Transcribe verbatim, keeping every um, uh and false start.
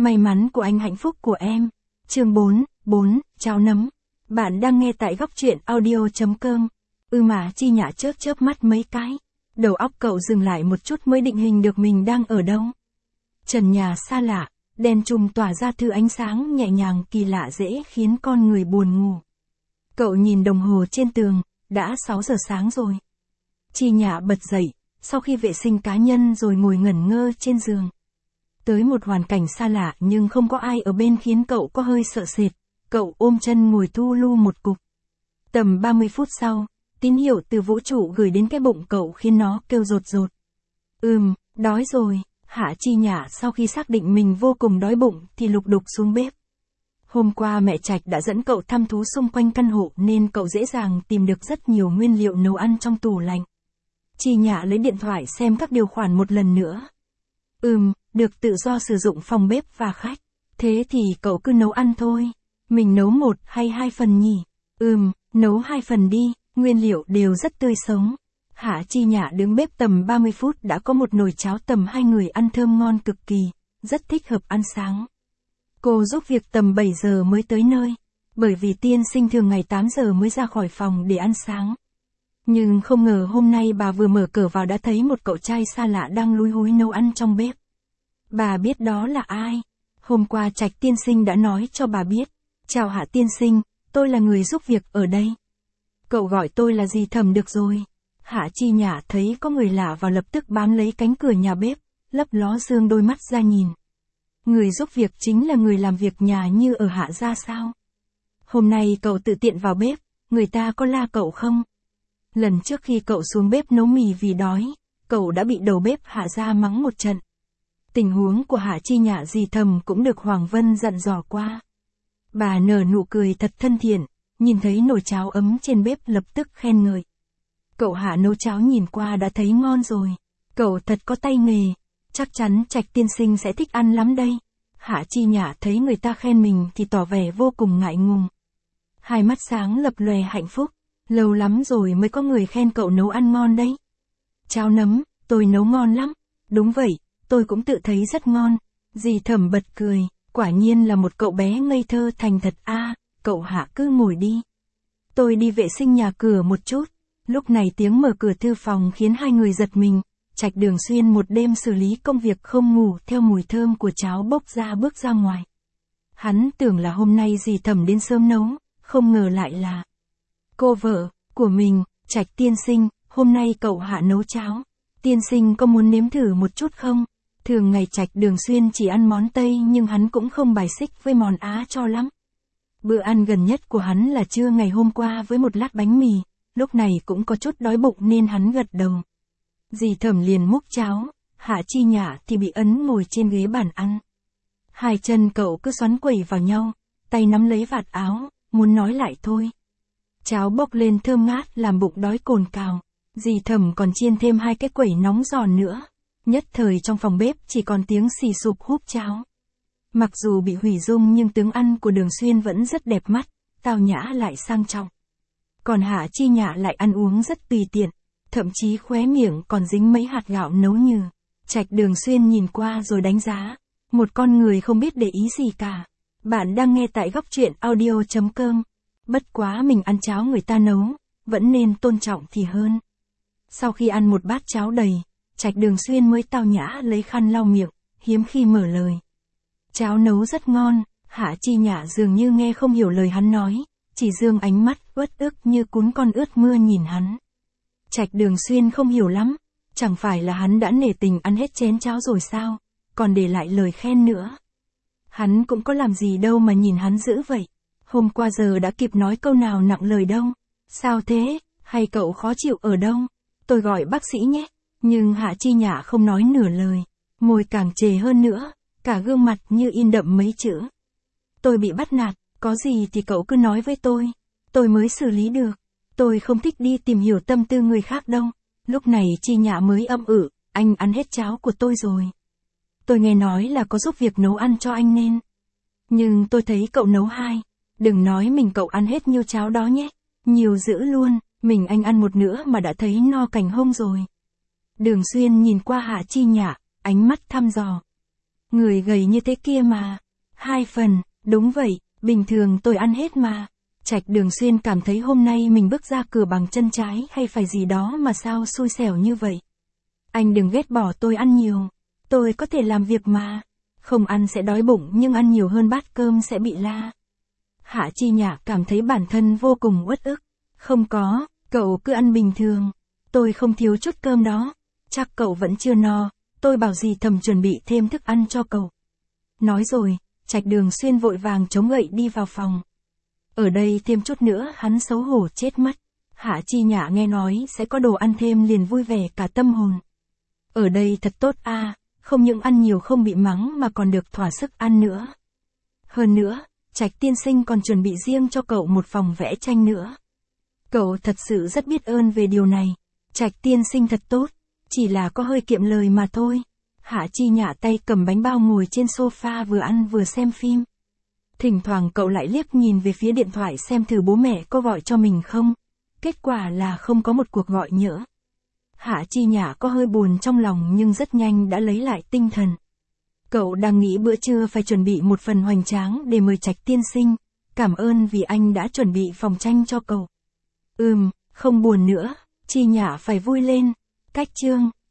May mắn của anh hạnh phúc của em. Chương bốn, bốn, cháo nấm. Bạn đang nghe tại góc truyện audio chấm com. Ừ mà Chi Nhã chớp chớp mắt mấy cái. Đầu óc cậu dừng lại một chút mới định hình được mình đang ở đâu. Trần nhà xa lạ, đèn chùm tỏa ra thứ ánh sáng nhẹ nhàng kỳ lạ dễ khiến con người buồn ngủ. Cậu nhìn đồng hồ trên tường, đã sáu giờ sáng rồi. Chi Nhã bật dậy, sau khi vệ sinh cá nhân rồi ngồi ngẩn ngơ trên giường. Tới một hoàn cảnh xa lạ nhưng không có ai ở bên khiến cậu có hơi sợ sệt, cậu ôm chân ngồi thu lu một cục. Tầm ba mươi phút sau, tín hiệu từ vũ trụ gửi đến cái bụng cậu khiến nó kêu rột rột. Ừm, đói rồi, Hạ Chi Nhã sau khi xác định mình vô cùng đói bụng thì lục đục xuống bếp. Hôm qua mẹ Trạch đã dẫn cậu thăm thú xung quanh căn hộ nên cậu dễ dàng tìm được rất nhiều nguyên liệu nấu ăn trong tủ lạnh. Chi Nhã lấy điện thoại xem các điều khoản một lần nữa. Ừm, được tự do sử dụng phòng bếp và khách. Thế thì cậu cứ nấu ăn thôi. Mình nấu một hay hai phần nhỉ? Ừm, nấu hai phần đi, nguyên liệu đều rất tươi sống. Hạ Chi Nhã đứng bếp tầm ba mươi phút đã có một nồi cháo tầm hai người ăn thơm ngon cực kỳ, rất thích hợp ăn sáng. Cô giúp việc tầm bảy giờ mới tới nơi, bởi vì tiên sinh thường ngày tám giờ mới ra khỏi phòng để ăn sáng. Nhưng không ngờ hôm nay bà vừa mở cửa vào đã thấy một cậu trai xa lạ đang lúi húi nấu ăn trong bếp. Bà biết đó là ai? Hôm qua Trạch tiên sinh đã nói cho bà biết. Chào Hạ tiên sinh, tôi là người giúp việc ở đây. Cậu gọi tôi là dì Thẩm được rồi. Hạ Chi Nhã thấy có người lạ vào lập tức bám lấy cánh cửa nhà bếp, lấp ló dương đôi mắt ra nhìn. Người giúp việc chính là người làm việc nhà như ở Hạ gia sao? Hôm nay cậu tự tiện vào bếp, người ta có la cậu không? Lần trước khi cậu xuống bếp nấu mì vì đói, cậu đã bị đầu bếp Hạ gia mắng một trận. Tình huống của Hạ Chi Nhã dì Thẩm cũng được Hoàng Vân dặn dò qua. Bà nở nụ cười thật thân thiện, nhìn thấy nồi cháo ấm trên bếp lập tức khen ngợi. Cậu Hạ nấu cháo nhìn qua đã thấy ngon rồi. Cậu thật có tay nghề, chắc chắn Trạch tiên sinh sẽ thích ăn lắm đây. Hạ Chi Nhã thấy người ta khen mình thì tỏ vẻ vô cùng ngại ngùng. Hai mắt sáng lập lòe hạnh phúc, lâu lắm rồi mới có người khen cậu nấu ăn ngon đấy. Cháo nấm, tôi nấu ngon lắm. Đúng vậy, tôi cũng tự thấy rất ngon. Dì Thẩm bật cười, quả nhiên là một cậu bé ngây thơ thành thật a. À, cậu Hạ cứ ngồi đi. Tôi đi vệ sinh nhà cửa một chút. Lúc này tiếng mở cửa thư phòng khiến hai người giật mình. Trạch Đường Xuyên một đêm xử lý công việc không ngủ theo mùi thơm của cháo bốc ra bước ra ngoài. Hắn tưởng là hôm nay dì Thẩm đến sớm nấu, không ngờ lại là cô vợ của mình. Trạch tiên sinh, hôm nay cậu Hạ nấu cháo. Tiên sinh có muốn nếm thử một chút không? Thường ngày Trạch Đường Xuyên chỉ ăn món Tây nhưng hắn cũng không bài xích với món Á cho lắm. Bữa ăn gần nhất của hắn là trưa ngày hôm qua với một lát bánh mì, lúc này cũng có chút đói bụng nên hắn gật đầu. Dì Thẩm liền múc cháo, Hạ Chi Nhã thì bị ấn ngồi trên ghế bàn ăn. Hai chân cậu cứ xoắn quẩy vào nhau, tay nắm lấy vạt áo, muốn nói lại thôi. Cháo bốc lên thơm ngát làm bụng đói cồn cào, dì Thẩm còn chiên thêm hai cái quẩy nóng giòn nữa. Nhất thời trong phòng bếp chỉ còn tiếng xì sụp húp cháo. Mặc dù bị hủy dung nhưng tướng ăn của Đường Xuyên vẫn rất đẹp mắt, tao nhã lại sang trọng. Còn Hạ Chi Nhã lại ăn uống rất tùy tiện, thậm chí khóe miệng còn dính mấy hạt gạo nấu nhừ. Trạch Đường Xuyên nhìn qua rồi đánh giá, một con người không biết để ý gì cả. Bạn đang nghe tại góc truyện audio chấm com. Bất quá mình ăn cháo người ta nấu, vẫn nên tôn trọng thì hơn. Sau khi ăn một bát cháo đầy, Trạch Đường Xuyên mới tao nhã lấy khăn lau miệng, hiếm khi mở lời. Cháo nấu rất ngon. Hạ Chi Nhã dường như nghe không hiểu lời hắn nói, chỉ dương ánh mắt uất ức như cún con ướt mưa nhìn hắn. Trạch Đường Xuyên không hiểu lắm, chẳng phải là hắn đã nể tình ăn hết chén cháo rồi sao, còn để lại lời khen nữa. Hắn cũng có làm gì đâu mà nhìn hắn dữ vậy. Hôm qua giờ đã kịp nói câu nào nặng lời đâu. Sao thế, hay cậu khó chịu ở đâu? Tôi gọi bác sĩ nhé. Nhưng Hạ Chi Nhã không nói nửa lời, môi càng trề hơn nữa, cả gương mặt như in đậm mấy chữ. Tôi bị bắt nạt, có gì thì cậu cứ nói với tôi, tôi mới xử lý được. Tôi không thích đi tìm hiểu tâm tư người khác đâu. Lúc này Chi Nhã mới âm ử, anh ăn hết cháo của tôi rồi. Tôi nghe nói là có giúp việc nấu ăn cho anh nên. Nhưng tôi thấy cậu nấu hai, đừng nói mình cậu ăn hết nhiêu cháo đó nhé. Nhiều dữ luôn, mình anh ăn một nữa mà đã thấy no cành hông rồi. Đường Xuyên nhìn qua Hạ Chi Nhã, ánh mắt thăm dò. Người gầy như thế kia mà. Hai phần, đúng vậy, bình thường tôi ăn hết mà. Trạch Đường Xuyên cảm thấy hôm nay mình bước ra cửa bằng chân trái hay phải gì đó mà sao xui xẻo như vậy. Anh đừng ghét bỏ tôi ăn nhiều. Tôi có thể làm việc mà. Không ăn sẽ đói bụng nhưng ăn nhiều hơn bát cơm sẽ bị la. Hạ Chi Nhã cảm thấy bản thân vô cùng uất ức. Không có, cậu cứ ăn bình thường. Tôi không thiếu chút cơm đó. Chắc cậu vẫn chưa no, tôi bảo dì Thầm chuẩn bị thêm thức ăn cho cậu. Nói rồi, Trạch Đường Xuyên vội vàng chống gậy đi vào phòng. Ở đây thêm chút nữa hắn xấu hổ chết mất. Hạ Chi Nhã nghe nói sẽ có đồ ăn thêm liền vui vẻ cả tâm hồn. Ở đây thật tốt a, à, không những ăn nhiều không bị mắng mà còn được thỏa sức ăn nữa. Hơn nữa, Trạch tiên sinh còn chuẩn bị riêng cho cậu một phòng vẽ tranh nữa. Cậu thật sự rất biết ơn về điều này. Trạch tiên sinh thật tốt, chỉ là có hơi kiệm lời mà thôi. Hạ Chi Nhã tay cầm bánh bao ngồi trên sofa vừa ăn vừa xem phim. Thỉnh thoảng cậu lại liếc nhìn về phía điện thoại xem thử bố mẹ có gọi cho mình không. Kết quả là không có một cuộc gọi nhỡ. Hạ Chi Nhã có hơi buồn trong lòng nhưng rất nhanh đã lấy lại tinh thần. Cậu đang nghĩ bữa trưa phải chuẩn bị một phần hoành tráng để mời Trạch tiên sinh. Cảm ơn vì anh đã chuẩn bị phòng tranh cho cậu. Ừm, không buồn nữa, Chi Nhã phải vui lên. Cách chương